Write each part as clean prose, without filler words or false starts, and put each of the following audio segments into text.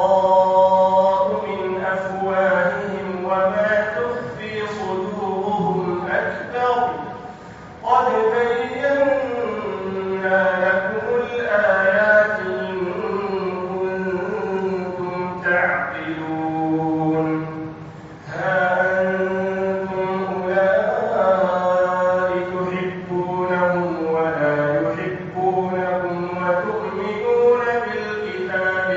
البيضاء من أفواههم وما تخفي صدورهم أكبر قد بينا لكم الآيات إن كنتم تعقلون ها أنتم أولئك تحبونهم ولا يحبونكم وتؤمنون بالكتاب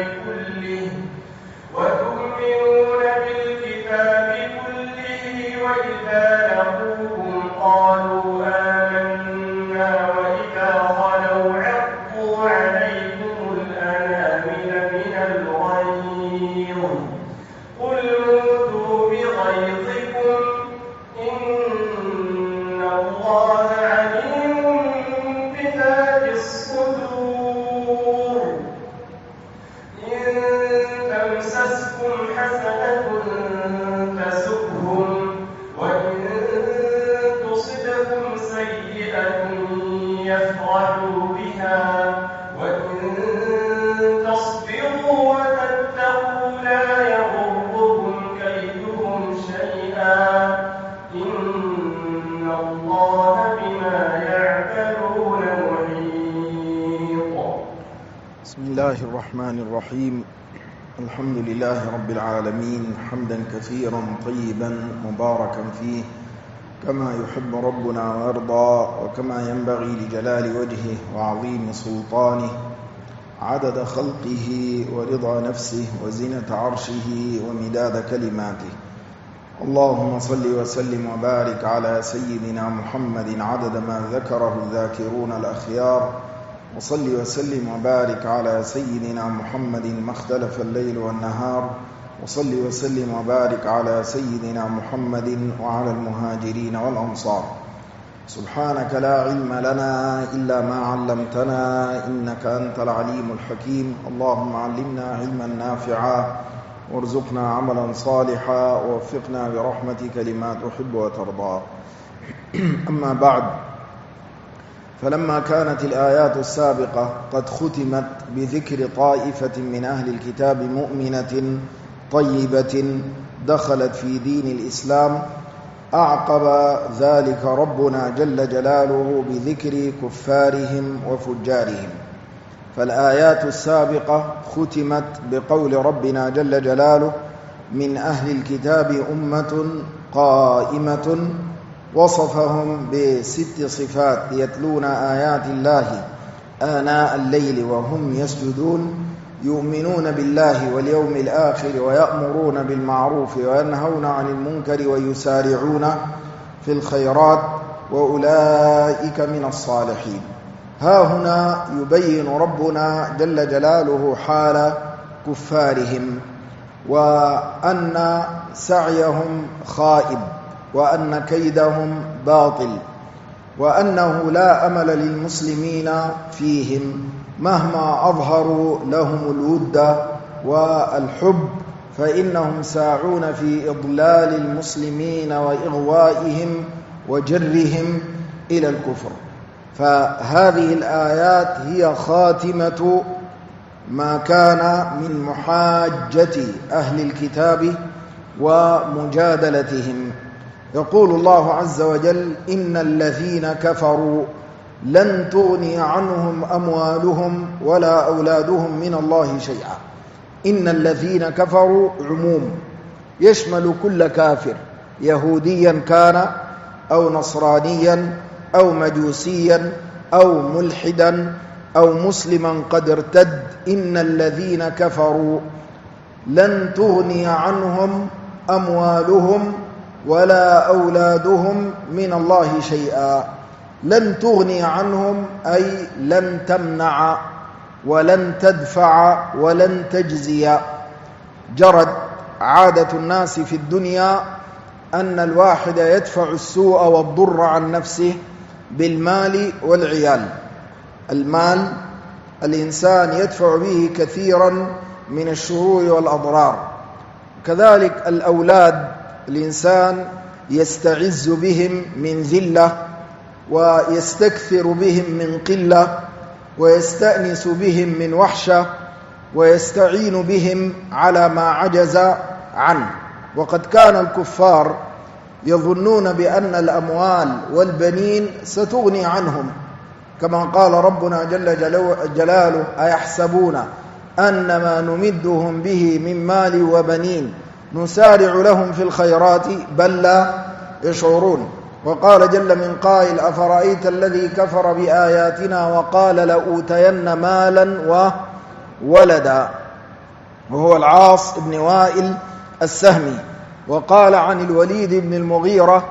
كله وإذا لقوكم قالوا آمنا وإذا خلوا عضوا عليكم الأنامل من الغيظ قل موتوا بغيظكم إن الله عليم بذات الصدور إن تمسسكم حسنة تسؤهم وإن تصبكم سيئة يفرحوا بها وإن تصبروا وتتقوا لا يضركم كيدهم شيئا إن الله بما يعملون محيط. بسم الله الرحمن الرحيم. الحمد لله رب العالمين حمدا كثيرا طيبا مباركا فيه كما يحب ربنا ويرضى وكما ينبغي لجلال وجهه وعظيم سلطانه عدد خلقه ورضا نفسه وزنة عرشه ومداد كلماته. اللهم صل وسلم وبارك على سيدنا محمد عدد ما ذكره الذاكرون الأخيار وصل وسلم وبارك على سيدنا محمد ما اختلف الليل والنهار وصل وسلم وبارك على سيدنا محمد وعلى المهاجرين والأنصار. سبحانك لا علم لنا إلا ما علمتنا إنك أنت العليم الحكيم. اللهم علمنا علما نافعا وارزقنا عملا صالحا ووفقنا برحمتك لما تحب وترضى. أما بعد، فلما كانت الآيات السابقة قد ختمت بذكر طائفة من أهل الكتاب مؤمنة طيبة دخلت في دين الإسلام، أعقب ذلك ربنا جل جلاله بذكر كفارهم وفجارهم. فالآيات السابقة ختمت بقول ربنا جل جلاله: من أهل الكتاب أمة قائمة، وصفهم ب6 صفات: يتلون آيات الله آناء الليل وهم يسجدون، يؤمنون بالله واليوم الآخر، ويأمرون بالمعروف وينهون عن المنكر، ويسارعون في الخيرات، وأولئك من الصالحين. ها هنا يبين ربنا جل جلاله حال كفارهم، وأن سعيهم خائب، وأن كيدهم باطل، وأنه لا أمل للمسلمين فيهم مهما أظهروا لهم الود والحب، فإنهم ساعون في إضلال المسلمين وإغوائهم وجرهم إلى الكفر. فهذه الآيات هي خاتمة ما كان من محاجة أهل الكتاب ومجادلتهم. يقول الله عز وجل: إن الذين كفروا لن تغني عنهم أموالهم ولا أولادهم من الله شيئا. إن الذين كفروا عموم يشمل كل كافر، يهوديا كان أو نصرانيا أو مجوسيا أو ملحدا أو مسلما قد ارتد. إن الذين كفروا لن تغني عنهم أموالهم ولا أولادهم من الله شيئا. لن تغني عنهم أي لن تمنع ولن تدفع ولن تجزي. جرت عادة الناس في الدنيا أن الواحد يدفع السوء والضر عن نفسه بالمال والعيال. المال الإنسان يدفع به كثيرا من الشرور والأضرار، كذلك الأولاد الإنسان يستعز بهم من ذلة، ويستكثر بهم من قلة، ويستأنس بهم من وحشة، ويستعين بهم على ما عجز عنه. وقد كان الكفار يظنون بأن الأموال والبنين ستغني عنهم، كما قال ربنا جل جلاله: أيحسبون أن ما نمدهم به من مال وبنين نسارع لهم في الخيرات بل لا يشعرون. وقال جل من قائل: أفرأيت الذي كفر بآياتنا وقال لأوتين مالا وولدا، وهو العاص بن وائل السهمي. وقال عن الوليد بن المغيرة: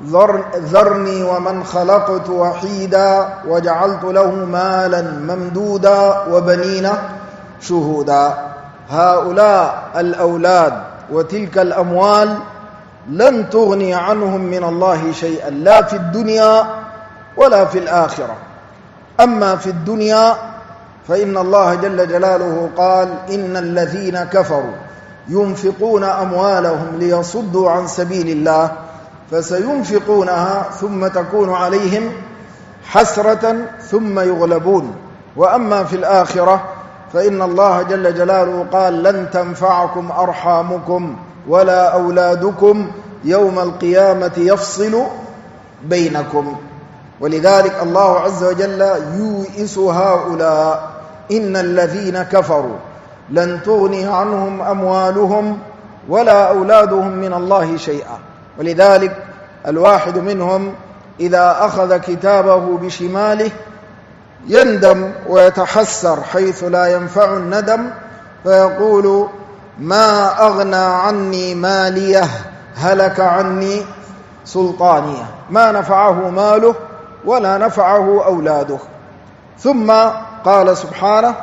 ذرني ومن خلقت وحيدا وجعلت له مالا ممدودا وبنين شهودا. هؤلاء الأولاد وتلك الأموال لن تغني عنهم من الله شيئا، لا في الدنيا ولا في الآخرة. أما في الدنيا فإن الله جل جلاله قال: إن الذين كفروا ينفقون أموالهم ليصدوا عن سبيل الله فسينفقونها ثم تكون عليهم حسرة ثم يغلبون. وأما في الآخرة فإن الله جل جلاله قال: لن تنفعكم أرحامكم ولا أولادكم يوم القيامة يفصل بينكم. ولذلك الله عز وجل يوئس هؤلاء: إن الذين كفروا لن تغني عنهم أموالهم ولا أولادهم من الله شيئا. ولذلك الواحد منهم إذا أخذ كتابه بشماله يندم ويتحسر حيث لا ينفع الندم، فيقول: ما أغنى عني ماليه هلك عني سلطانيه. ما نفعه ماله ولا نفعه أولاده. ثم قال سبحانه: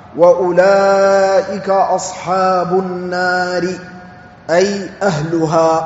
وأولئك أصحاب النار، أي أهلها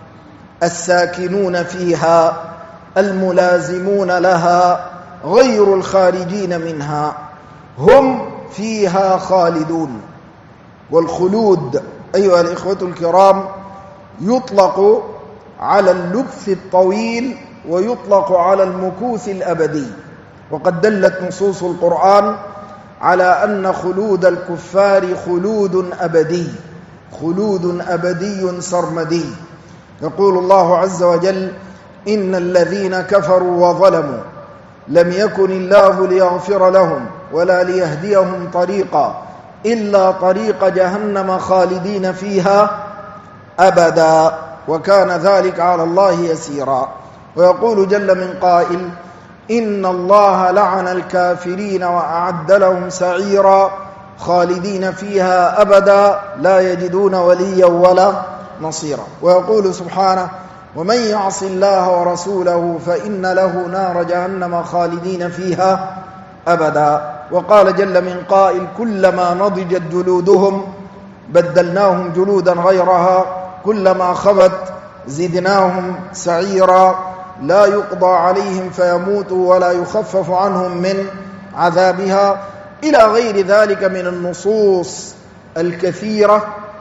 الساكنون فيها الملازمون لها غير الخارجين منها، هم فيها خالدون. والخلود أيها الإخوة الكرام يطلق على اللبث الطويل ويطلق على المكوث الأبدي. وقد دلت نصوص القرآن على أن خلود الكفار خلود أبدي، خلود أبدي سرمدي. يقول الله عز وجل: إن الذين كفروا وظلموا لم يكن الله ليغفر لهم ولا ليهديهم طريقا إلا طريق جهنم خالدين فيها أبدا وكان ذلك على الله يسيرا. ويقول جل من قائل: إن الله لعن الكافرين وأعد لهم سعيرا خالدين فيها أبدا لا يجدون وليا ولا نصيرا. ويقول سبحانه: ومن يعص الله ورسوله فإن له نار جهنم خالدين فيها أبدا. وقال جل من قائل: كلما نضجت جلودهم بدلناهم جلودا غيرها كلما خبت زدناهم سعيرا لا يقضى عليهم فيموتوا ولا يخفف عنهم من عذابها، إلى غير ذلك من النصوص الكثيرة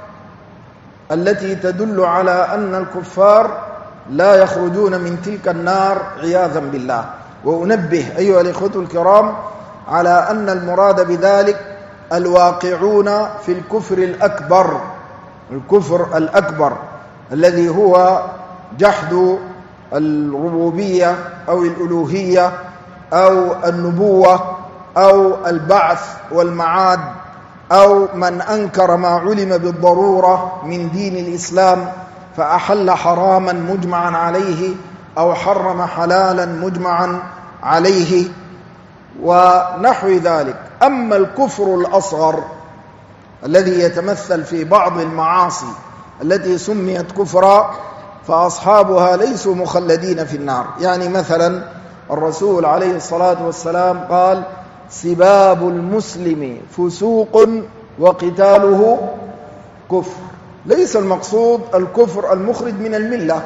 التي تدل على أن الكفار لا يخرجون من تلك النار عياذا بالله. وأنبه أيها الإخوة الكرام على أن المراد بذلك الواقعون في الكفر الأكبر، الكفر الأكبر الذي هو جحد الربوبية أو الألوهية أو النبوة أو البعث والمعاد، أو من أنكر ما علم بالضرورة من دين الإسلام فأحل حراما مجمعا عليه أو حرم حلالا مجمعا عليه ونحو ذلك. أما الكفر الأصغر الذي يتمثل في بعض المعاصي التي سميت كفرا فأصحابها ليسوا مخلدين في النار. يعني مثلا الرسول عليه الصلاة والسلام قال: سباب المسلم فسوق وقتاله كفر. ليس المقصود الكفر المخرج من الملة،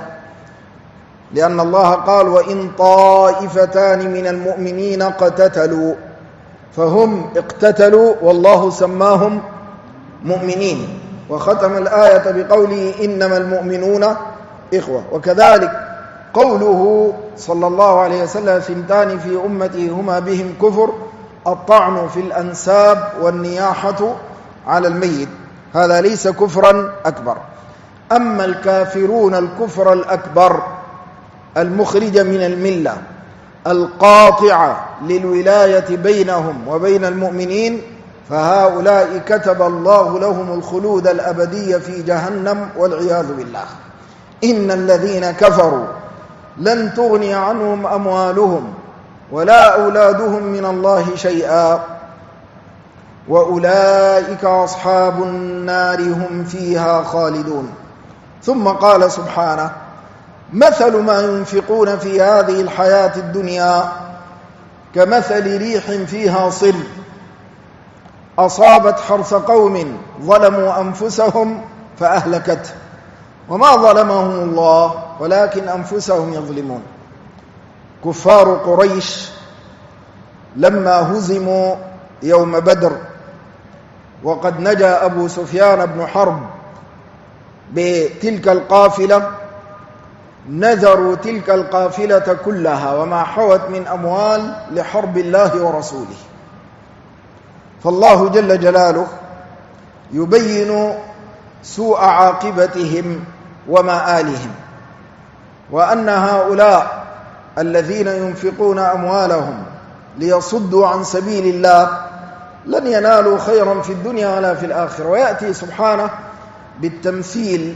لأن الله قال: وإن طائفتان من المؤمنين اقتتلوا، فهم اقتتلوا والله سماهم مؤمنين، وختم الآية بقوله: إنما المؤمنون إخوة. وكذلك قوله صلى الله عليه وسلم: ثنتان في أمتي هما بهم كفر، الطعن في الأنساب والنياحة على الميت، هذا ليس كفرا أكبر. أما الكافرون الكفر الأكبر المخرج من الملة القاطع للولاية بينهم وبين المؤمنين، فهؤلاء كتب الله لهم الخلود الأبدي في جهنم والعياذ بالله. إن الذين كفروا لن تغني عنهم أموالهم ولا أولادهم من الله شيئا وأولئك أصحاب النار هم فيها خالدون. ثم قال سبحانه: مثل ما ينفقون في هذه الحياة الدنيا كمثل ريح فيها صر أصابت حرث قوم ظلموا أنفسهم فأهلكته وما ظلمهم الله ولكن أنفسهم يظلمون. كفار قريش لما هزموا يوم بدر وقد نجا أبو سفيان بن حرب بتلك القافلة، نذروا تلك القافلة كلها وما حوت من أموال لحرب الله ورسوله. فالله جل جلاله يبين سوء عاقبتهم ومآلهم، وأن هؤلاء الذين ينفقون أموالهم ليصدوا عن سبيل الله لن ينالوا خيرا في الدنيا ولا في الآخرة. ويأتي سبحانه بالتمثيل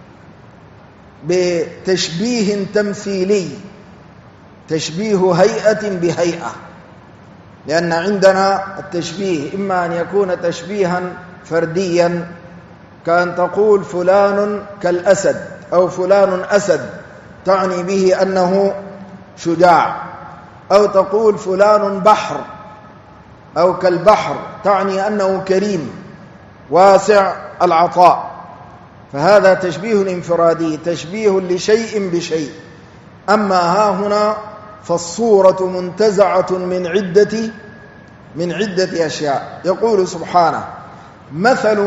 بتشبيه تمثيلي، تشبيه هيئة بهيئة، لأن عندنا التشبيه إما أن يكون تشبيها فرديا كأن تقول فلان كالأسد أو فلان أسد تعني به أنه شجاع، أو تقول فلان بحر أو كالبحر تعني أنه كريم واسع العطاء، فهذا تشبيه انفرادي، تشبيه لشيء بشيء. أما ها هنا فالصورة منتزعة من عدة أشياء. يقول سبحانه: مثل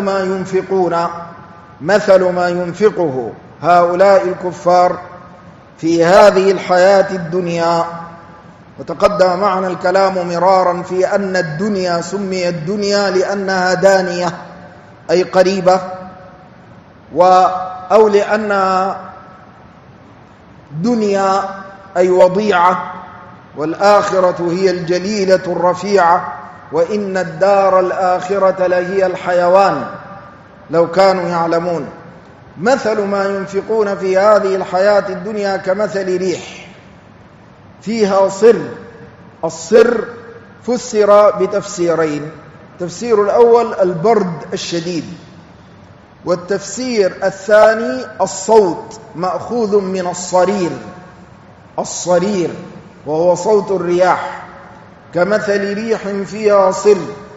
ما ينفقه هؤلاء الكفار في هذه الحياة الدنيا. وتقدم معنا الكلام مرارا في أن الدنيا سميت الدنيا لأنها دانية أي قريبة، أو لأنها دنيا أي وضيعة، والآخرة هي الجليلة الرفيعة، وإن الدار الآخرة لهي الحيوان لو كانوا يعلمون. مثل ما ينفقون في هذه الحياة الدنيا كمثل ريح فيها صر. الصر فسر بتفسيرين: التفسير الأول البرد الشديد، والتفسير الثاني الصوت مأخوذ من الصرير وهو صوت الرياح. كمثل ريح فيها صر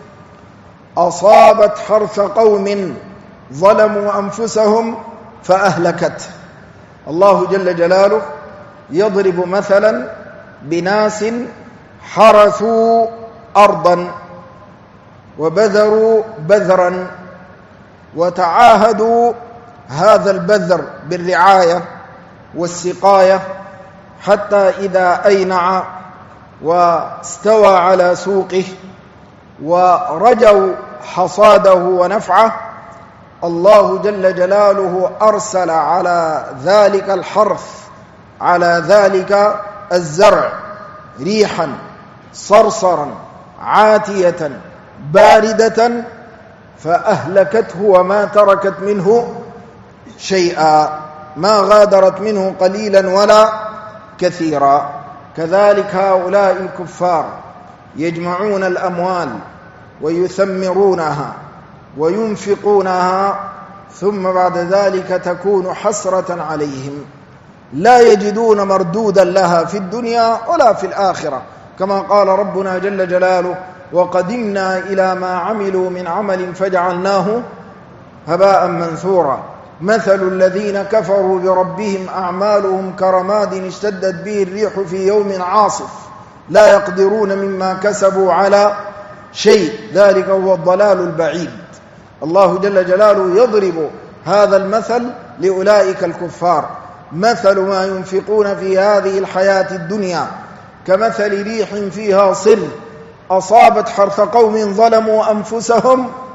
أصابت حرث قوم ظلموا أنفسهم فأهلكته. الله جل جلاله يضرب مثلا بناس حرثوا أرضا وبذروا بذرا وتعاهدوا هذا البذر بالرعاية والسقاية حتى إذا أينع واستوى على سوقه ورجوا حصاده ونفعه، الله جل جلاله أرسل على ذلك الحرث، على ذلك الزرع، ريحا صرصرا عاتية باردة فأهلكته وما تركت منه شيئا، ما غادرت منه قليلا ولا كثيرا. كذلك هؤلاء الكفار يجمعون الأموال ويثمرونها وينفقونها، ثم بعد ذلك تكون حسرة عليهم، لا يجدون مردودا لها في الدنيا ولا في الآخرة، كما قال ربنا جل جلاله: وقدمنا إلى ما عملوا من عمل فجعلناه هباء منثورا. مثل الذين كفروا بربهم أعمالهم كرماد اشتدت به الريح في يوم عاصف لا يقدرون مما كسبوا على شيء، ذلك هو الضلال البعيد. الله جل جلاله يضرب هذا المثل لأولئك الكفار: مثل ما ينفقون في هذه الحياة الدنيا كمثل ريح فيها صر أصابت حرث قوم ظلموا أنفسهم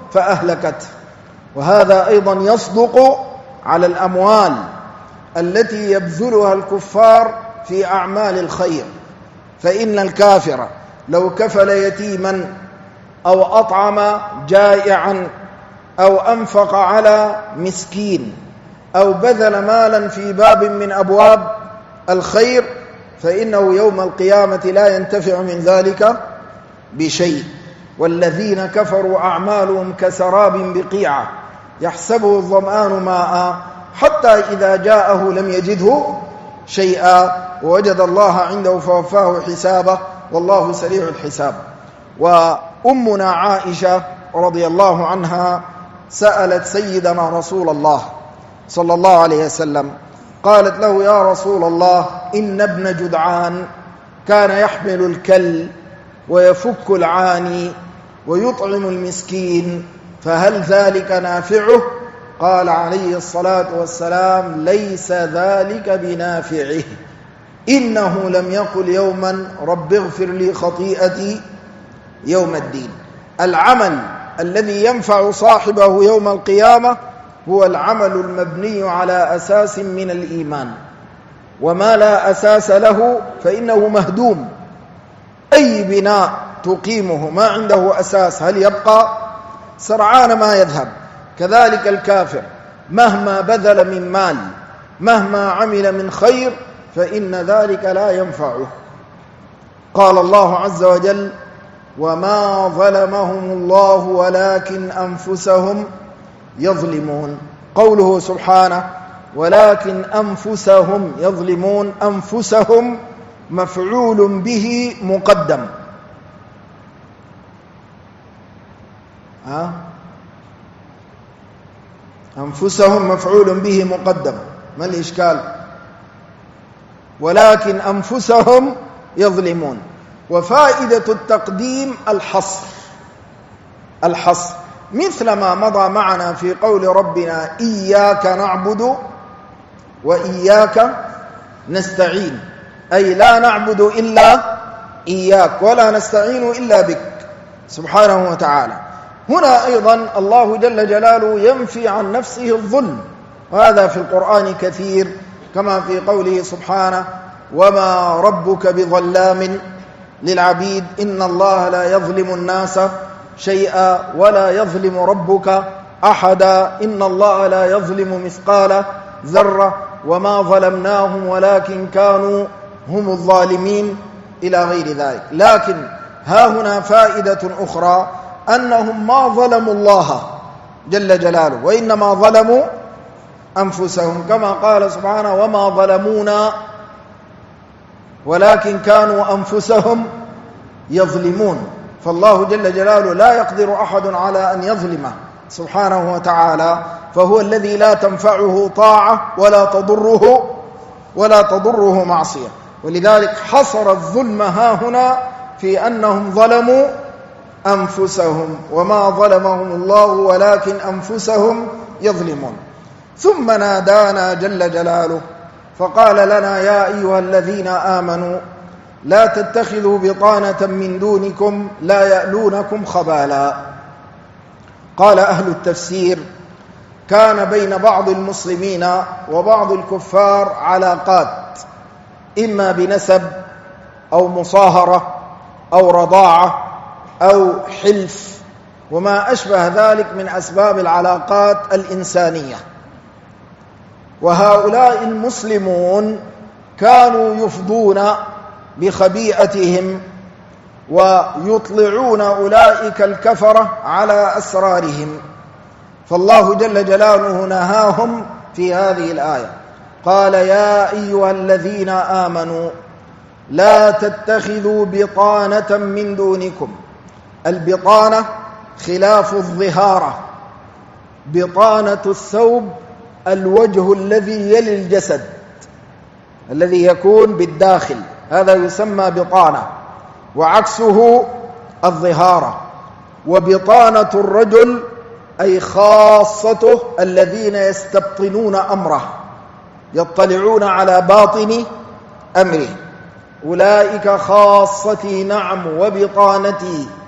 فأهلكته. وهذا أيضا يصدق على الأموال التي يبذلها الكفار في أعمال الخير، فإن الكافر لو كفل يتيما أو أطعم جائعا أو أنفق على مسكين أو بذل مالا في باب من أبواب الخير فإنه يوم القيامة لا ينتفع من ذلك بشيء. والذين كفروا أعمالهم كسراب بقيعة يحسبه الظمآن ماء حتى إذا جاءه لم يجده شيئا ووجد الله عنده فوفاه حسابه والله سريع الحساب. وأمنا عائشة رضي الله عنها سألت سيدنا رسول الله صلى الله عليه وسلم، قالت له: يا رسول الله، إن ابن جدعان كان يحمل الكل ويفك العاني ويطعم المسكين، فهل ذلك نافعه؟ قال عليه الصلاة والسلام: ليس ذلك بنافعه، إنه لم يقل يوما رب اغفر لي خطيئتي يوم الدين. العمل الذي ينفع صاحبه يوم القيامة هو العمل المبني على أساس من الإيمان، وما لا أساس له فإنه مهدوم. أي بناء تقيمه ما عنده أساس هل يبقى؟ سرعان ما يذهب. كذلك الكافر مهما بذل من مال مهما عمل من خير فإن ذلك لا ينفعه. قال الله عز وجل: وما ظلمهم الله ولكن أنفسهم يظلمون. قوله سبحانه: ولكن أنفسهم يظلمون، أنفسهم مفعول به مقدم. أنفسهم مفعول به مقدم، ما الإشكال؟ ولكن أنفسهم يظلمون. وفائدة التقديم الحصر مثل ما مضى معنا في قول ربنا: إياك نعبد وإياك نستعين، أي لا نعبد إلا إياك ولا نستعين إلا بك سبحانه وتعالى. هنا أيضا الله جل جلاله ينفي عن نفسه الظلم، وهذا في القرآن كثير، كما في قوله سبحانه: وما ربك بظلام للعبيد إن الله لا يظلم الناس شيئا ولا يظلم ربك أحدا إن الله لا يظلم مثقال ذرة وما ظلمناهم ولكن كانوا هم الظالمين إلى غير ذلك. لكن ها هنا فائدة أخرى، أنهم ما ظلموا الله جل جلاله وإنما ظلموا أنفسهم، كما قال سبحانه: وما ظلمونا ولكن كانوا أنفسهم يظلمون. فالله جل جلاله لا يقدر أحد على أن يظلمه سبحانه وتعالى، فهو الذي لا تنفعه طاعة ولا تضره معصية. ولذلك حصر الظلم هاهنا في أنهم ظلموا أنفسهم، وما ظلمهم الله ولكن أنفسهم يظلمون. ثم نادانا جل جلاله فقال لنا: يا أيها الذين آمنوا لا تتخذوا بطانة من دونكم لا يألونكم خبالا. قال أهل التفسير: كان بين بعض المسلمين وبعض الكفار علاقات، إما بنسب أو مصاهرة أو رضاعة أو حلف وما أشبه ذلك من أسباب العلاقات الإنسانية. وهؤلاء المسلمون كانوا يفضون بخبيئتهم ويطلعون أولئك الكفرة على أسرارهم، فالله جل جلاله نهاهم في هذه الآية، قال: يا أيها الذين آمنوا لا تتخذوا بطانة من دونكم. البطانة خلاف الظهارة. بطانة الثوب الوجه الذي يلي الجسد الذي يكون بالداخل، هذا يسمى بطانة، وعكسه الظهارة. وبطانة الرجل أي خاصته الذين يستبطنون أمره، يطلعون على باطن أمره. أولئك خاصتي نعم وبطانتي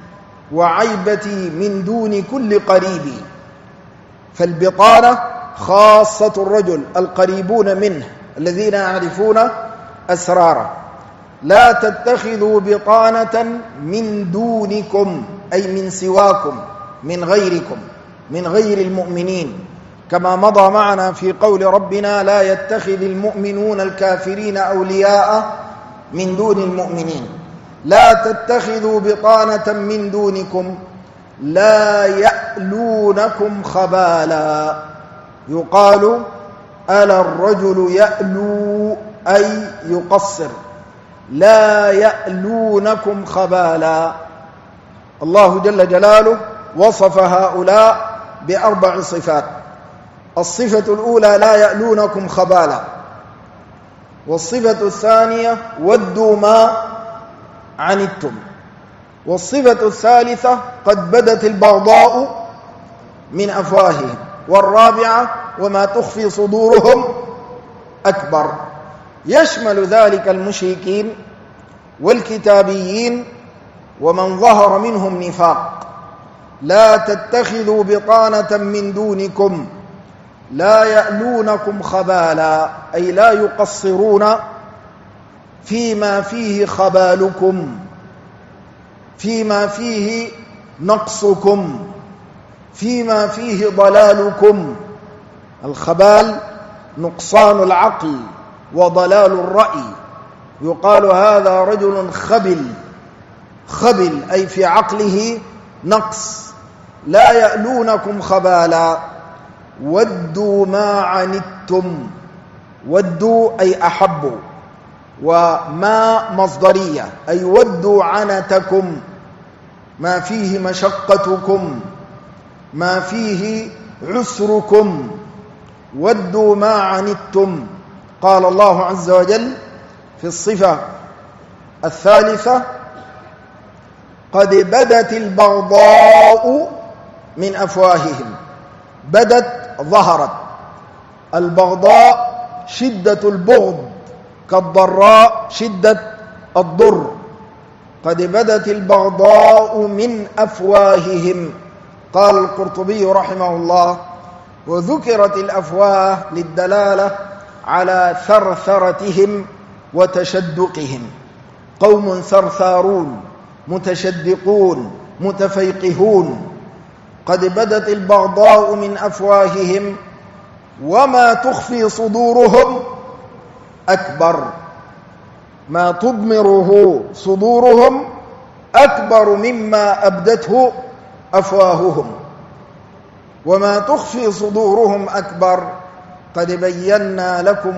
وعيبتي من دون كل قريب. فالبطانة خاصة الرجل القريبون منه الذين يعرفون أسراره. لا تتخذوا بطانة من دونكم أي من سواكم، من غيركم، من غير المؤمنين، كما مضى معنا في قول ربنا لا يتخذ المؤمنون الكافرين أولياء من دون المؤمنين. لا تتخذوا بطانة من دونكم لا يألونكم خبالا. يقال ألا الرجل يألو أي يقصر. لا يألونكم خبالا. الله جل جلاله وصف هؤلاء ب4 صفات. الصفة الأولى لا يألونكم خبالا، والصفة الثانية ودوا ما عنتم، والصفة الثالثة قد بدت البغضاء من أفواههم، والرابعة وما تخفي صدورهم أكبر. يشمل ذلك المشركين والكتابيين ومن ظهر منهم نفاق. لا تتخذوا بطانة من دونكم لا يألونكم خبالا أي لا يقصرون فيما فيه خبالكم، فيما فيه نقصكم، فيما فيه ضلالكم. الخبال نقصان العقل وضلال الرأي. يقال هذا رجل خبل أي في عقله نقص. لا يألونكم خبالا ودوا ما عنتم. ودوا أي أحبوا، وما مصدرية أي ودوا عنتكم، ما فيه مشقتكم، ما فيه عسركم. ودوا ما عنتم. قال الله عز وجل في الصفة الثالثة قد بدت البغضاء من أفواههم. بدت ظهرت. البغضاء شدة البغض كالضراء شدة الضر. قد بدت البغضاء من أفواههم. قال القرطبي رحمه الله وذكرت الأفواه للدلالة على ثرثرتهم وتشدقهم. قوم ثرثارون متشدقون متفيقهون. قد بدت البغضاء من أفواههم وما تخفي صدورهم أكبر. ما تضمره صدورهم أكبر مما أبدته أفواههم. وما تخفي صدورهم أكبر. قد بينا لكم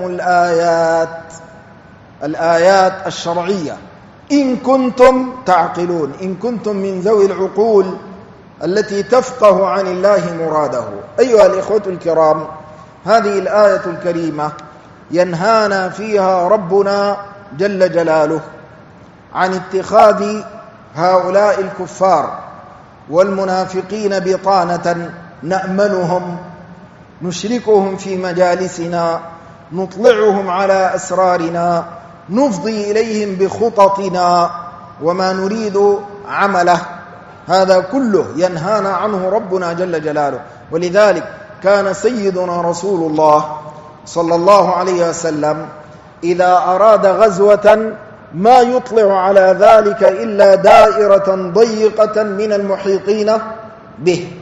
الآيات الشرعية إن كنتم تعقلون، إن كنتم من ذوي العقول التي تفقه عن الله مراده. أيها الإخوة الكرام، هذه الآية الكريمة ينهانا فيها ربنا جل جلاله عن اتخاذ هؤلاء الكفار والمنافقين بطانة نأمنهم، نشركهم في مجالسنا، نطلعهم على أسرارنا، نفضي إليهم بخططنا وما نريد عمله. هذا كله ينهانا عنه ربنا جل جلاله. ولذلك كان سيدنا رسول الله صلى الله عليه وسلم إذا أراد غزوة ما يطلع على ذلك إلا دائرة ضيقة من المحيطين به،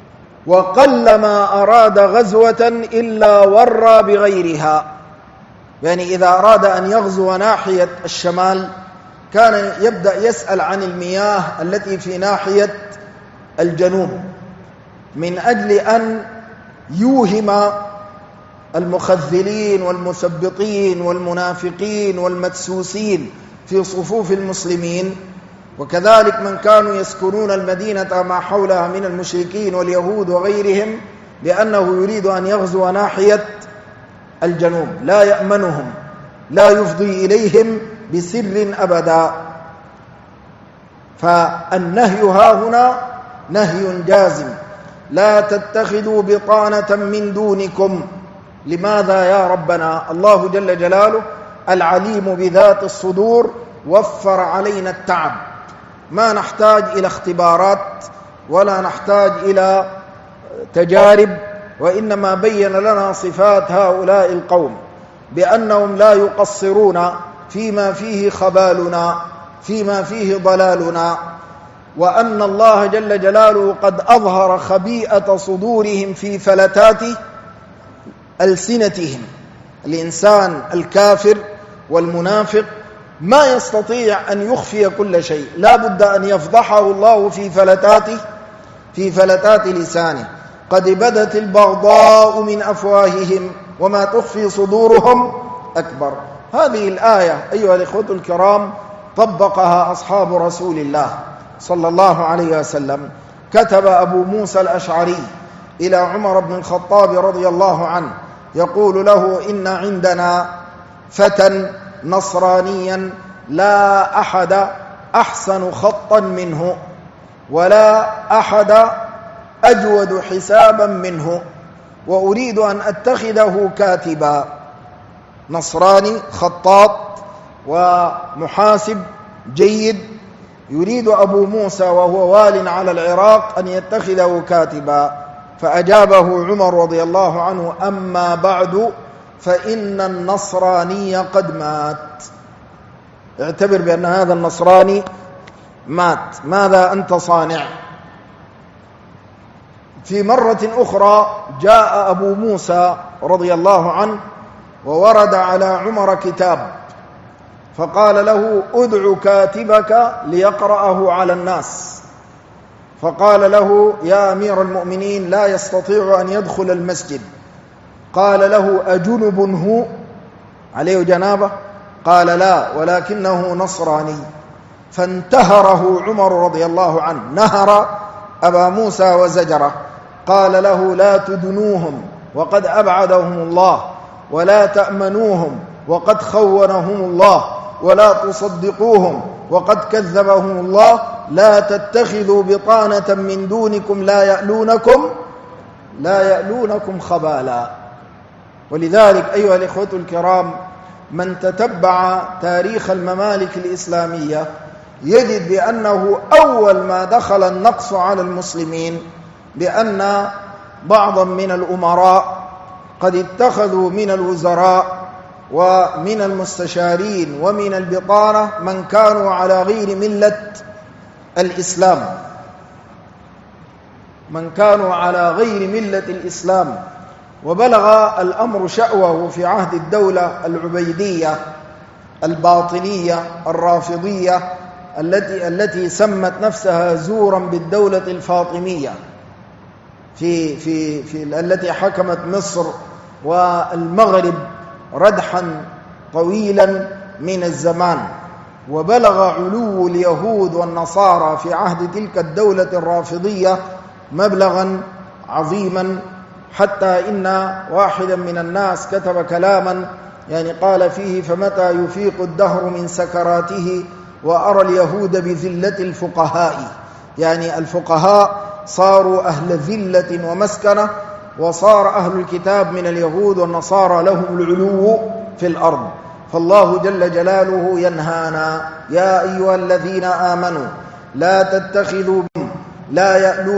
وقلما أراد غزوة إلا ورى بغيرها. يعني إذا أراد أن يغزو ناحية الشمال كان يبدأ يسأل عن المياه التي في ناحية الجنوب من أجل أن يوهم المخذلين والمثبطين والمنافقين والمدسوسين في صفوف المسلمين، وكذلك من كانوا يسكنون المدينة ما حولها من المشركين واليهود وغيرهم، بأنه يريد أن يغزو ناحية الجنوب لا يأمنهم، لا يفضي إليهم بسر أبدا. فالنهي هاهنا نهي جازم. لا تتخذوا بطانة من دونكم. لماذا يا ربنا؟ الله جل جلاله العليم بذات الصدور وفر علينا التعب ما نحتاج إلى اختبارات ولا نحتاج إلى تجارب، وإنما بين لنا صفات هؤلاء القوم بأنهم لا يقصرون فيما فيه خبالنا، فيما فيه ضلالنا، وأن الله جل جلاله قد أظهر خبيئة صدورهم في فلتات ألسنتهم. الإنسان الكافر والمنافق ما يستطيع أن يخفي كل شيء، لا بد أن يفضحه الله في فلتات لسانه. قد بدت البغضاء من أفواههم وما تخفي صدورهم أكبر. هذه الآية أيها الإخوة الكرام طبقها أصحاب رسول الله صلى الله عليه وسلم. كتب أبو موسى الأشعري إلى عمر بن الخطاب رضي الله عنه يقول له: إن عندنا فتى نصرانيا لا أحد أحسن خطا منه ولا أحد أجود حسابا منه، وأريد أن أتخذه كاتبا. نصراني خطاط ومحاسب جيد، يريد أبو موسى وهو وال على العراق أن يتخذه كاتبا. فأجابه عمر رضي الله عنه: أما بعد فإن النصراني قد مات. اعتبر بأن هذا النصراني مات، ماذا أنت صانع؟ في مرة أخرى جاء أبو موسى رضي الله عنه وورد على عمر كتاب، فقال له: ادع كاتبك ليقرأه على الناس. فقال له: يا أمير المؤمنين لا يستطيع أن يدخل المسجد. قال له: أجنب هو؟ عليه جنابه؟ قال: لا، ولكنه نصراني. فانتهره عمر رضي الله عنه، نهر أبا موسى وزجره. قال له: لا تدنوهم وقد أبعدهم الله، ولا تأمنوهم وقد خونهم الله، ولا تصدقوهم وقد كذبهم الله، لا تتخذوا بطانة من دونكم لا يألونكم خبالا. ولذلك أيها الإخوة الكرام، من تتبع تاريخ الممالك الإسلامية يجد بأنه أول ما دخل النقص على المسلمين بأن بعضا من الأمراء قد اتخذوا من الوزراء ومن المستشارين ومن البطانة من كانوا على غير ملة الإسلام، وبلغ الأمر شأوه في عهد الدولة العبيدية الباطنية الرافضية التي سمت نفسها زورا بالدولة الفاطمية في التي حكمت مصر والمغرب ردحا طويلا من الزمان. وبلغ علو اليهود والنصارى في عهد تلك الدولة الرافضية مبلغا عظيما، حتى إن واحدا من الناس كتب كلاما قال فيه: فمتى يفيق الدهر من سكراته وأرى اليهود بذلة الفقهاء. الفقهاء صاروا أهل ذلة ومسكنة، وصار أهل الكتاب من اليهود والنصارى لهم العلو في الأرض. فالله جل جلاله ينهانا: يا أيها الذين آمنوا لا تتخذوا لا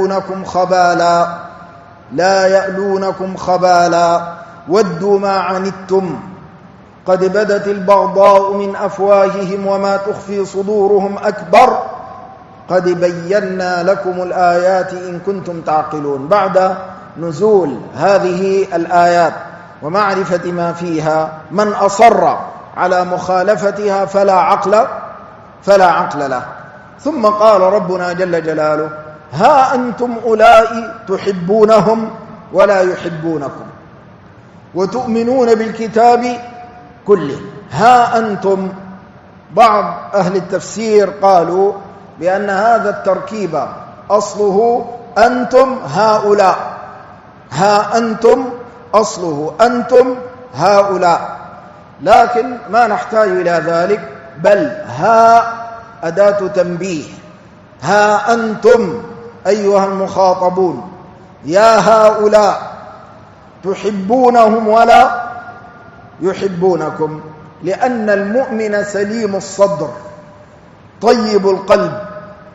يألونكم خبالا ودوا ما عنتم قد بدت البغضاء من أفواههم وما تخفي صدورهم أكبر قد بينا لكم الآيات إن كنتم تعقلون. بعد نزول هذه الآيات ومعرفة ما فيها، من أصر على مخالفتها فلا عقل له. ثم قال ربنا جل جلاله: ها أنتم أولئك تحبونهم ولا يحبونكم وتؤمنون بالكتاب كله. ها أنتم، بعض أهل التفسير قالوا بأن هذا التركيب أصله أنتم هؤلاء، ها أنتم أصله أنتم هؤلاء، لكن ما نحتاج إلى ذلك، بل ها أداة تنبيه. ها أنتم أيها المخاطبون، يا هؤلاء تحبونهم ولا يحبونكم، لأن المؤمن سليم الصدر طيب القلب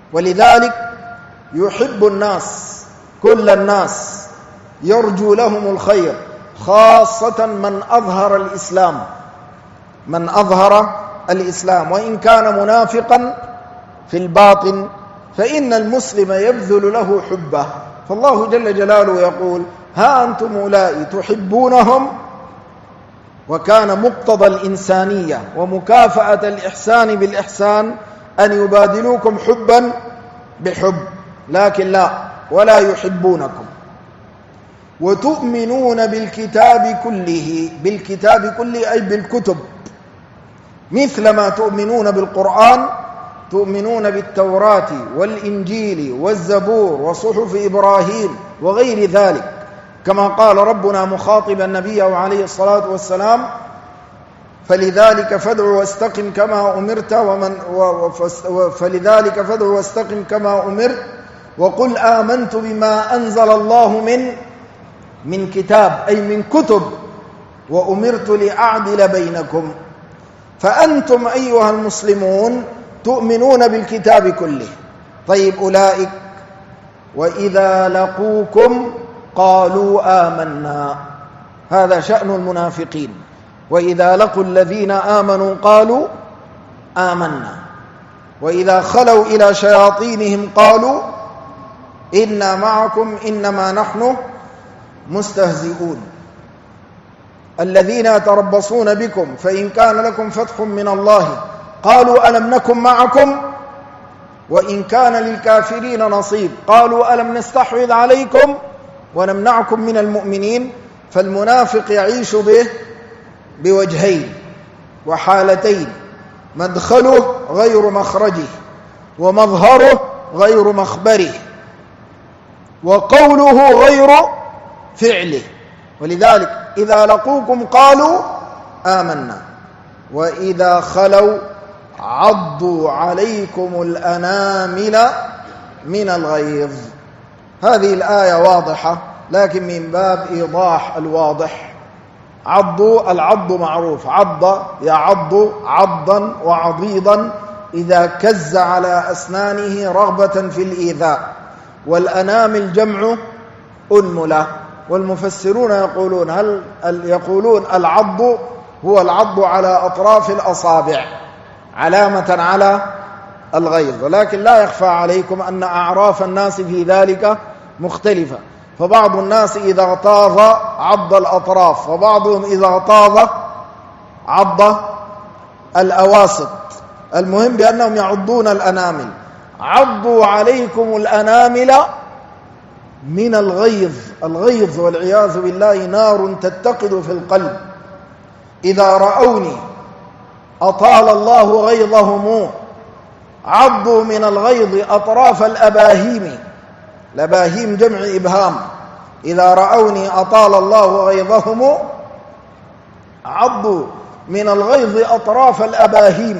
ولذلك يحب الناس، كل الناس يرجو لهم الخير، خاصة من أظهر الإسلام، من أظهر الإسلام وإن كان منافقا في الباطن فإن المسلم يبذل له حبه. فالله جل جلاله يقول: ها أنتم أولئك تحبونهم، وكان مقتضى الإنسانية ومكافأة الإحسان بالإحسان أن يبادلوكم حبا بحب، لكن لا، ولا يحبونكم. وتؤمنون بالكتاب كله، بالكتاب كله أي بالكتب، مثل ما تؤمنون بالقرآن تؤمنون بالتوراة والإنجيل والزبور وصحف إبراهيم وغير ذلك، كما قال ربنا مخاطبا نبيه عليه الصلاة والسلام: فلذلك فادع واستقم كما أمرت فلذلك فادع واستقم كما أمرت وقل آمنت بما أنزل الله من كتاب، أي من كتب، وأمرت لأعدل بينكم. فأنتم أيها المسلمون تؤمنون بالكتاب كله. طيب، أولئك وإذا لقوكم قالوا آمنا، هذا شأن المنافقين، وإذا لقوا الذين آمنوا قالوا آمنا، وإذا خلوا إلى شياطينهم قالوا إنا معكم إنما نحن مستهزئون. الذين يتربصون بكم فإن كان لكم فتح من الله قالوا ألم نكن معكم وإن كان للكافرين نصيب قالوا ألم نستحوذ عليكم ونمنعكم من المؤمنين. فالمنافق يعيش بوجهين وحالتين: مدخله غير مخرجه، ومظهره غير مخبره، وقوله غير فعله. ولذلك إذا لقوكم قالوا آمنا، وإذا خلوا عضوا عليكم الأنامل من الغيظ. هذه الآية واضحة، لكن من باب إيضاح الواضح. عضوا، العض معروف، عض يعض عضا وعضيضا إذا كز على أسنانه رغبة في الإيذاء، والأنامل جمع أنملة. والمفسرون يقولون العض هو العض على أطراف الأصابع علامة على الغيظ، ولكن لا يخفى عليكم أن أعراف الناس في ذلك مختلفة، فبعض الناس إذا اغتاظ عض الأطراف، وبعضهم إذا اغتاظ عض الأواسط. المهم بأنهم يعضون الأنامل. عضوا عليكم الأنامل من الغيظ. الغيظ والعياذ بالله نار تتقد في القلب. إذا رأوني أطال الله غيظهم، عضوا من الغيظ أطراف الأباهيم. الأباهيم جمع إبهام. إذا رأوني أطال الله غيظهم، عضوا من الغيظ أطراف الأباهيم.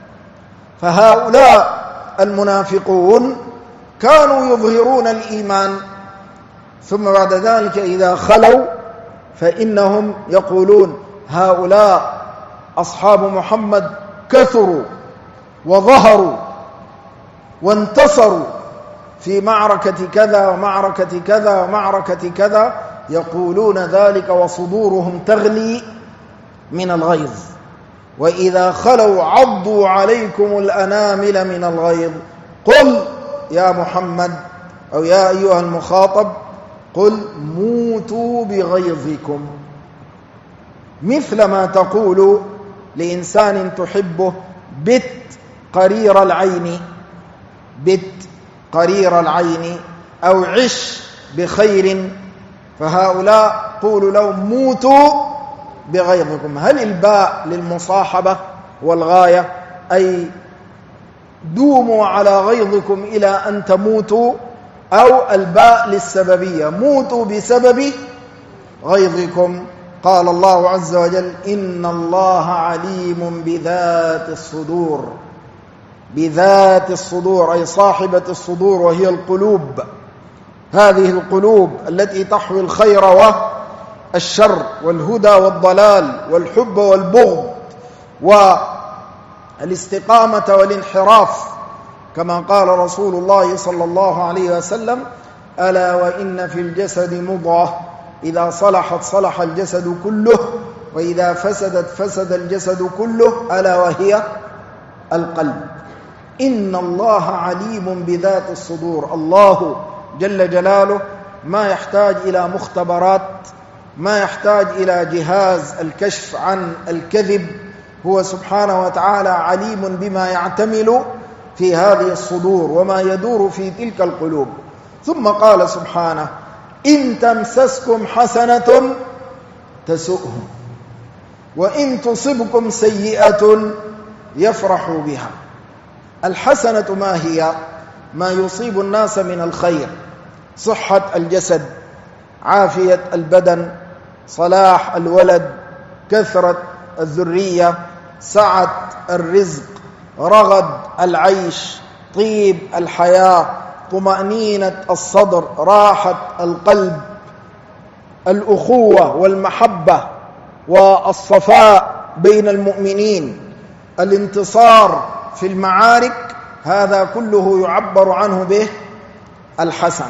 فهؤلاء المنافقون كانوا يظهرون الإيمان، ثم بعد ذلك إذا خلوا فإنهم يقولون هؤلاء أصحاب محمد كثروا وظهروا وانتصروا في معركة كذا ومعركة كذا ومعركة كذا، يقولون ذلك وصدورهم تغلي من الغيظ. وإذا خلوا عضوا عليكم الأنامل من الغيظ. قل يا محمد أو يا أيها المخاطب، قل موتوا بغيظكم، مثل ما تقول لإنسان تحبه: بت قرير العين، بت قرير العين، أو عش بخير. فهؤلاء قولوا لهم موتوا بغيظكم. هل الباء للمصاحبة والغاية، أي دوموا على غيظكم إلى أن تموتوا، أو الباء للسببية، موتوا بسبب غيظكم؟ قال الله عز وجل: إن الله عليم بذات الصدور. بذات الصدور أي صاحبة الصدور، وهي القلوب. هذه القلوب التي تحوي الخير والشر والهدى والضلال والحب والبغض والاستقامة والانحراف كما قال رسول الله صلى الله عليه وسلم: ألا وإن في الجسد مضغة إذا صلحت صلح الجسد كله وإذا فسدت فسد الجسد كله ألا وهي القلب. إن الله عليم بذات الصدور. الله جل جلاله ما يحتاج إلى مختبرات، ما يحتاج إلى جهاز الكشف عن الكذب. هو سبحانه وتعالى عليم بما يعتمل في هذه الصدور وما يدور في تلك القلوب. ثم قال سبحانه: إن تمسسكم حسنة تسؤهم وإن تصبكم سيئة يفرحوا بها. الحسنة ما هي؟ ما يصيب الناس من الخير: صحة الجسد، عافية البدن، صلاح الولد، كثرة الذرية، سعة الرزق، رغد العيش، طيب الحياة، طمأنينة الصدر، راحة القلب، الأخوة والمحبة والصفاء بين المؤمنين، الانتصار في المعارك. هذا كله يعبر عنه به الحسن.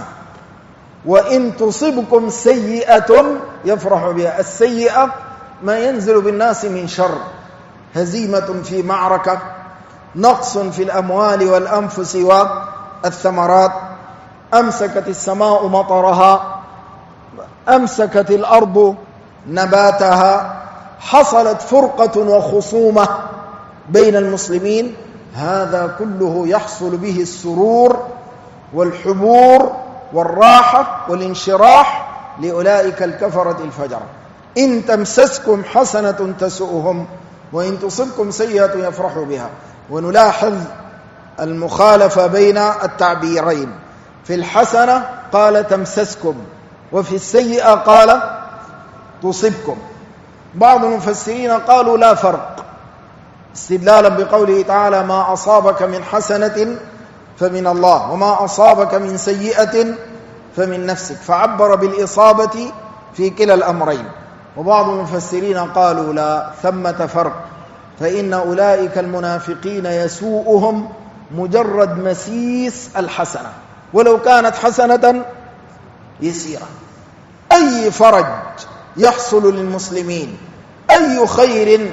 وإن تصبكم سيئة يفرح بها. السيئة ما ينزل بالناس من شر: هزيمة في معركة، نقص في الأموال والأنفس والثمرات، أمسكت السماء مطرها، أمسكت الأرض نباتها، حصلت فرقة وخصومة بين المسلمين. هذا كله يحصل به السرور والحبور والراحة والانشراح لأولئك الكفرة الفجرة. إن تمسسكم حسنة تسؤهم وإن تصبكم سيئة يفرحوا بها. ونلاحظ المخالفة بين التعبيرين: في الحسنة قال تمسسكم، وفي السيئة قال تصبكم. بعض المفسرين قالوا لا فرق، استدلالا بقوله تعالى: ما أصابك من حسنة فمن الله وما أصابك من سيئة فمن نفسك، فعبر بالإصابة في كلا الأمرين. وبعض المفسرين قالوا لا، ثمة فرق، فإن أولئك المنافقين يسوءهم مجرد مسيس الحسنة ولو كانت حسنة يسيرة. أي فرج يحصل للمسلمين، أي خير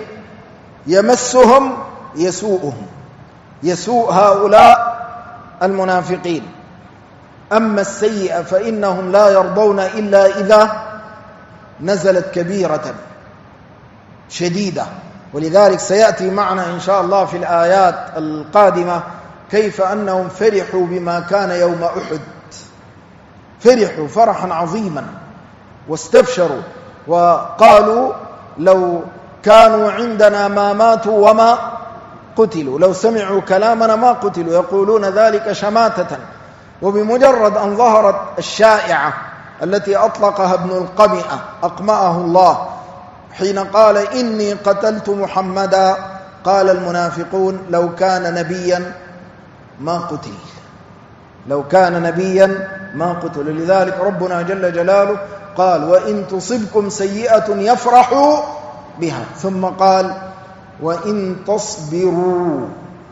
يمسهم يسوءهم، يسوء هؤلاء المنافقين. أما السيئة فإنهم لا يرضون إلا إذا نزلت كبيرة شديدة. ولذلك سيأتي معنا إن شاء الله في الآيات القادمة كيف أنهم فرحوا بما كان يوم أحد، فرحوا فرحا عظيما واستبشروا وقالوا: لو كانوا عندنا ما ماتوا وما قتلوا، لو سمعوا كلامنا ما قتلوا. يقولون ذلك شماتة. وبمجرد أن ظهرت الشائعة التي أطلقها ابن القمئة أقمأه الله حين قال: إني قتلت محمدا، قال المنافقون: لو كان نبيا ما قتل، لو كان نبيا ما قتل. لذلك ربنا جل جلاله قال: وإن تصبكم سيئة يفرحوا بها، ثم قال: وإن تصبروا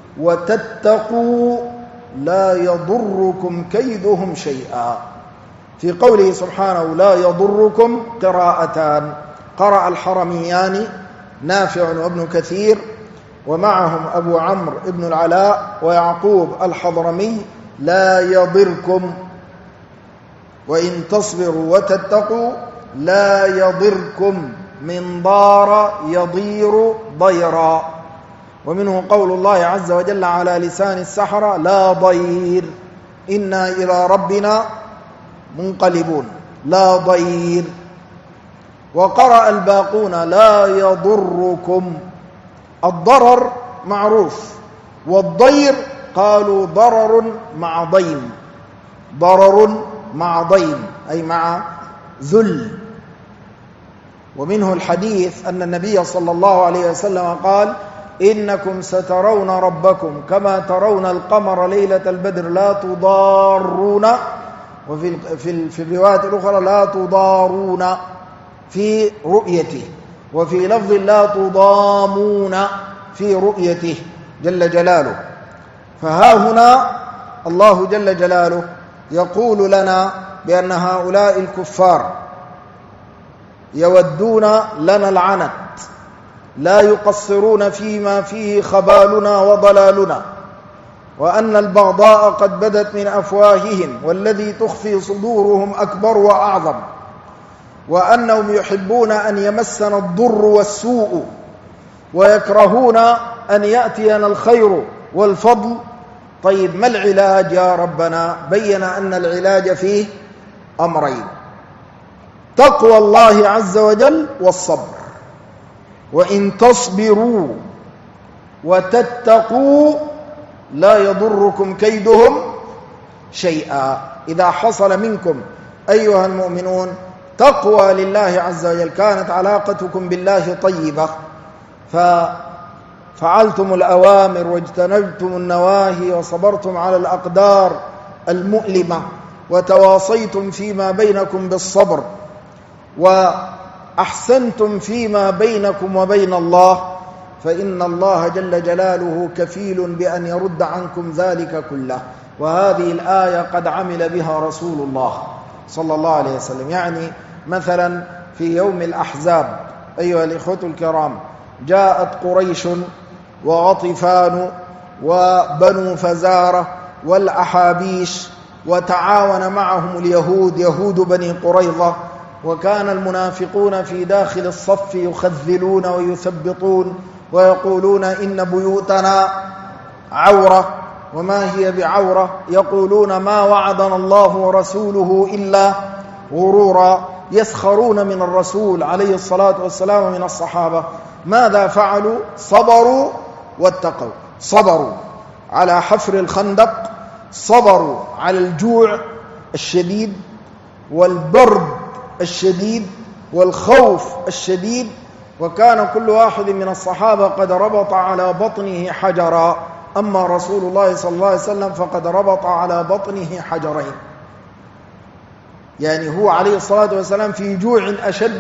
وتتقوا لا يضركم كيدهم شيئا. في قوله سبحانه لا يضركم قراءتان: قرأ الحرميان نافع وابن كثير، ومعهم أبو عمرو ابن العلاء ويعقوب الحضرمي: لا يضركم. وإن تصبروا وتتقوا لا يضركم، من ضار يضير ضيرا. ومنه قول الله عز وجل على لسان السحرة: لا ضير إنا إلى ربنا منقلبون، لا ضير. وقرأ الباقون: لا يضركم. الضرر معروف، والضير قالوا ضرر مع ضيم، ضرر مع ضيم أي مع ذل. ومنه الحديث أن النبي صلى الله عليه وسلم قال: إنكم سترون ربكم كما ترون القمر ليلة البدر لا تضارون. وفي الرواية الأخرى: لا تضارون في رؤيته. وفي لفظ: لا تضامون في رؤيته جل جلاله. فها هنا الله جل جلاله يقول لنا بأن هؤلاء الكفار يودون لنا العنت، لا يقصرون فيما فيه خبالنا وضلالنا، وأن البغضاء قد بدت من أفواههم والذي تخفي صدورهم أكبر وأعظم، وأنهم يحبون أن يمسنا الضر والسوء ويكرهون أن يأتينا الخير والفضل. طيب ما العلاج يا ربنا؟ بين أن العلاج فيه أمرين: تقوى الله عز وجل والصبر، وإن تصبروا وتتقوا لا يضركم كيدهم شيئا. إذا حصل منكم أيها المؤمنون تقوى لله عز وجل، كانت علاقتكم بالله طيبة، ففعلتم الأوامر واجتنبتم النواهي وصبرتم على الأقدار المؤلمة وتواصيتم فيما بينكم بالصبر وأحسنتم فيما بينكم وبين الله، فإن الله جل جلاله كفيل بأن يرد عنكم ذلك كله. وهذه الآية قد عمل بها رسول الله صلى الله عليه وسلم. يعني مثلا في يوم الأحزاب أيها الإخوة الكرام جاءت قريش وغطفان وبنو فزارة والأحابيش، وتعاون معهم اليهود يهود بني قريظة، وكان المنافقون في داخل الصف يخذلون ويثبطون ويقولون إن بيوتنا عورة وما هي بعورة، يقولون ما وعدنا الله ورسوله إلا غرورا، يسخرون من الرسول عليه الصلاة والسلام ومن الصحابة. ماذا فعلوا؟ صبروا واتقوا. صبروا على حفر الخندق، صبروا على الجوع الشديد والبرد الشديد والخوف الشديد، وكان كل واحد من الصحابة قد ربط على بطنه حجرا، أما رسول الله صلى الله عليه وسلم فقد ربط على بطنه حجرين. يعني هو عليه الصلاة والسلام في جوع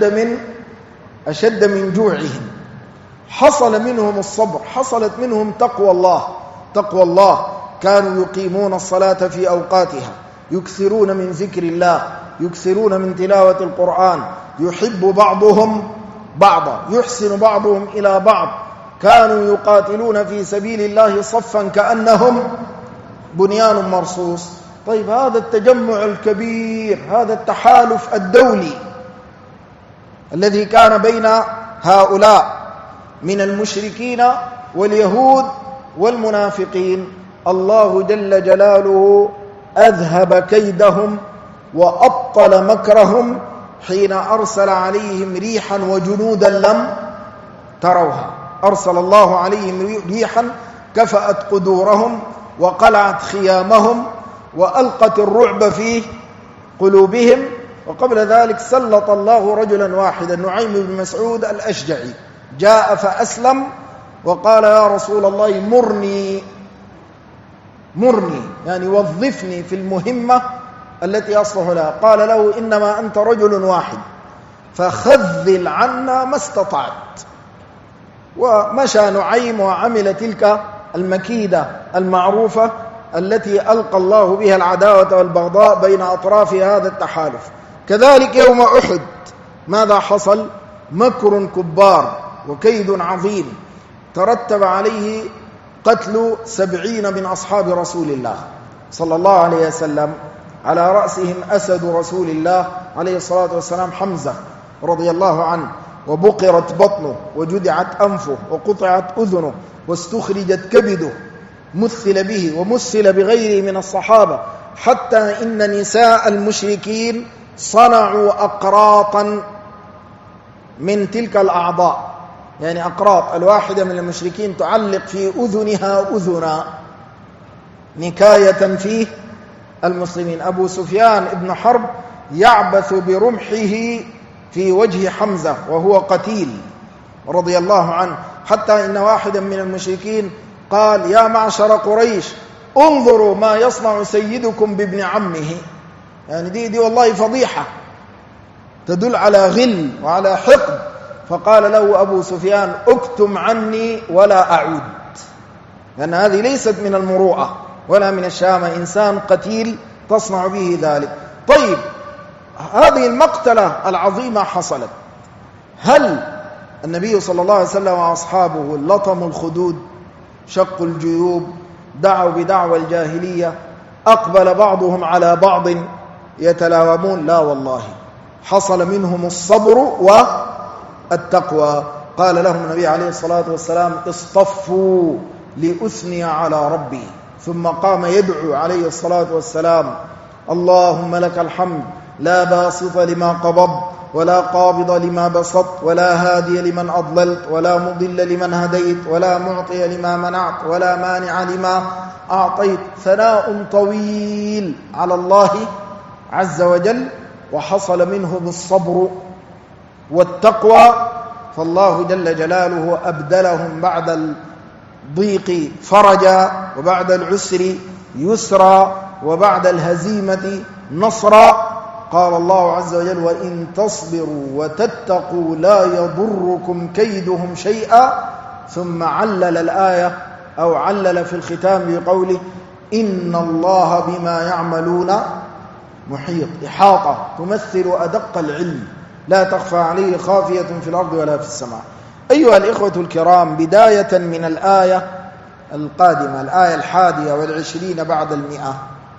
أشد من جوعهم. حصل منهم الصبر، حصلت منهم تقوى الله. كانوا يقيمون الصلاة في أوقاتها، يكثرون من ذكر الله، يكثرون من تلاوة القرآن، يحب بعضهم بعضا، يحسن بعضهم إلى بعض، كانوا يقاتلون في سبيل الله صفا كأنهم بنيان مرصوص. طيب هذا التجمع الكبير، هذا التحالف الدولي الذي كان بين هؤلاء من المشركين واليهود والمنافقين، الله جل جلاله أذهب كيدهم وأبطل مكرهم حين أرسل عليهم ريحا وجنودا لم تروها. أرسل الله عليهم ريحا كفأت قدورهم وقلعت خيامهم وألقت الرعب في قلوبهم. وقبل ذلك سلط الله رجلا واحدا، نعيم بن مسعود الأشجعي، جاء فأسلم وقال يا رسول الله مرني، يعني وظفني في المهمة التي أصلح لها. قال له إنما أنت رجل واحد فخذل عنا ما استطعت. ومشى نعيم وعمل تلك المكيدة المعروفة التي ألقى الله بها العداوة والبغضاء بين أطراف هذا التحالف. كذلك يوم أحد ماذا حصل؟ مكر كبار وكيد عظيم ترتب عليه قتل 70 من أصحاب رسول الله صلى الله عليه وسلم، على رأسهم أسد رسول الله عليه الصلاة والسلام حمزة رضي الله عنه، وبقرت بطنه وجدعت أنفه وقطعت أذنه واستخرجت كبده، مثل به ومثل بغيره من الصحابة، حتى إن نساء المشركين صنعوا أقراطا من تلك الأعضاء. يعني أقراط الواحدة من المشركين تعلق في أذنها أذنا نكاية فيه المسلمين. أبو سفيان ابن حرب يعبث برمحه في وجه حمزة وهو قتيل رضي الله عنه، حتى إن واحدا من المشركين قال يا معشر قريش انظروا ما يصنع سيدكم بابن عمه. يعني دي والله فضيحة تدل على غل وعلى حقد. فقال له أبو سفيان اكتم عني ولا أعود، لأن هذه ليست من المروءة ولا من الشهامة، إنسان قتيل تصنع به ذلك. طيب، هذه المقتلة العظيمة حصلت، هل النبي صلى الله عليه وسلم وأصحابه لطموا الخدود، شقوا الجيوب، دعوا بدعوى الجاهلية، أقبل بعضهم على بعض يتلاومون؟ لا والله، حصل منهم الصبر والتقوى. قال لهم النبي عليه الصلاة والسلام: اصطفوا لأثني على ربي، ثم قام يدعو عليه الصلاة والسلام: اللهم لك الحمد، لا باسط لما قبضت ولا قابض لما بسطت ولا هادي لمن أضللت ولا مضل لمن هديت ولا معطي لما منعت ولا مانع لما أعطيت. ثناء طويل على الله عز وجل، وحصل منهم الصبر والتقوى، فالله جل جلاله أبدلهم بعد الضيق فرجا، وبعد العسر يسرا، وبعد الهزيمة نصرا. قال الله عز وجل: وإن تصبروا وتتقوا لا يضركم كيدهم شيئا. ثم علل الآية أو علل في الختام بقوله: إن الله بما يعملون محيط. إحاطة تمثل أدق العلم، لا تخفى عليه خافية في الأرض ولا في السماء. أيها الإخوة الكرام، بداية من الآية القادمة، الآية 21 بعد 100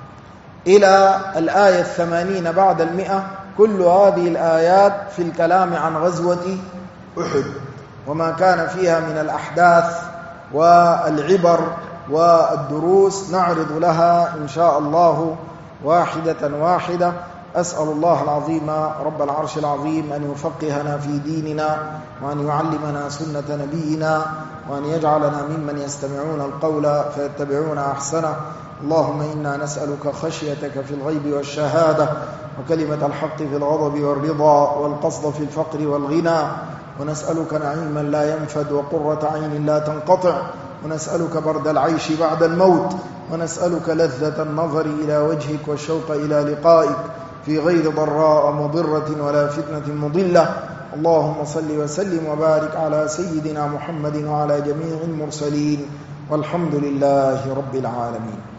إلى الآية 80 بعد 100، كل هذه الآيات في الكلام عن غزوة أحد وما كان فيها من الأحداث والعبر والدروس، نعرض لها إن شاء الله واحدة واحدة. أسأل الله العظيم رب العرش العظيم أن يفقهنا في ديننا، وأن يعلمنا سنة نبينا، وأن يجعلنا ممن يستمعون القول فيتبعون أحسنه. اللهم إنا نسألك خشيتك في الغيب والشهادة، وكلمة الحق في الغضب والرضا، والقصد في الفقر والغنى، ونسألك نعيما لا ينفد وقرة عين لا تنقطع، ونسألك برد العيش بعد الموت، ونسألك لذة النظر إلى وجهك والشوق إلى لقائك في غير ضراء مضرة ولا فتنة مضلة. اللهم صل وسلم وبارك على سيدنا محمد وعلى جميع المرسلين، والحمد لله رب العالمين.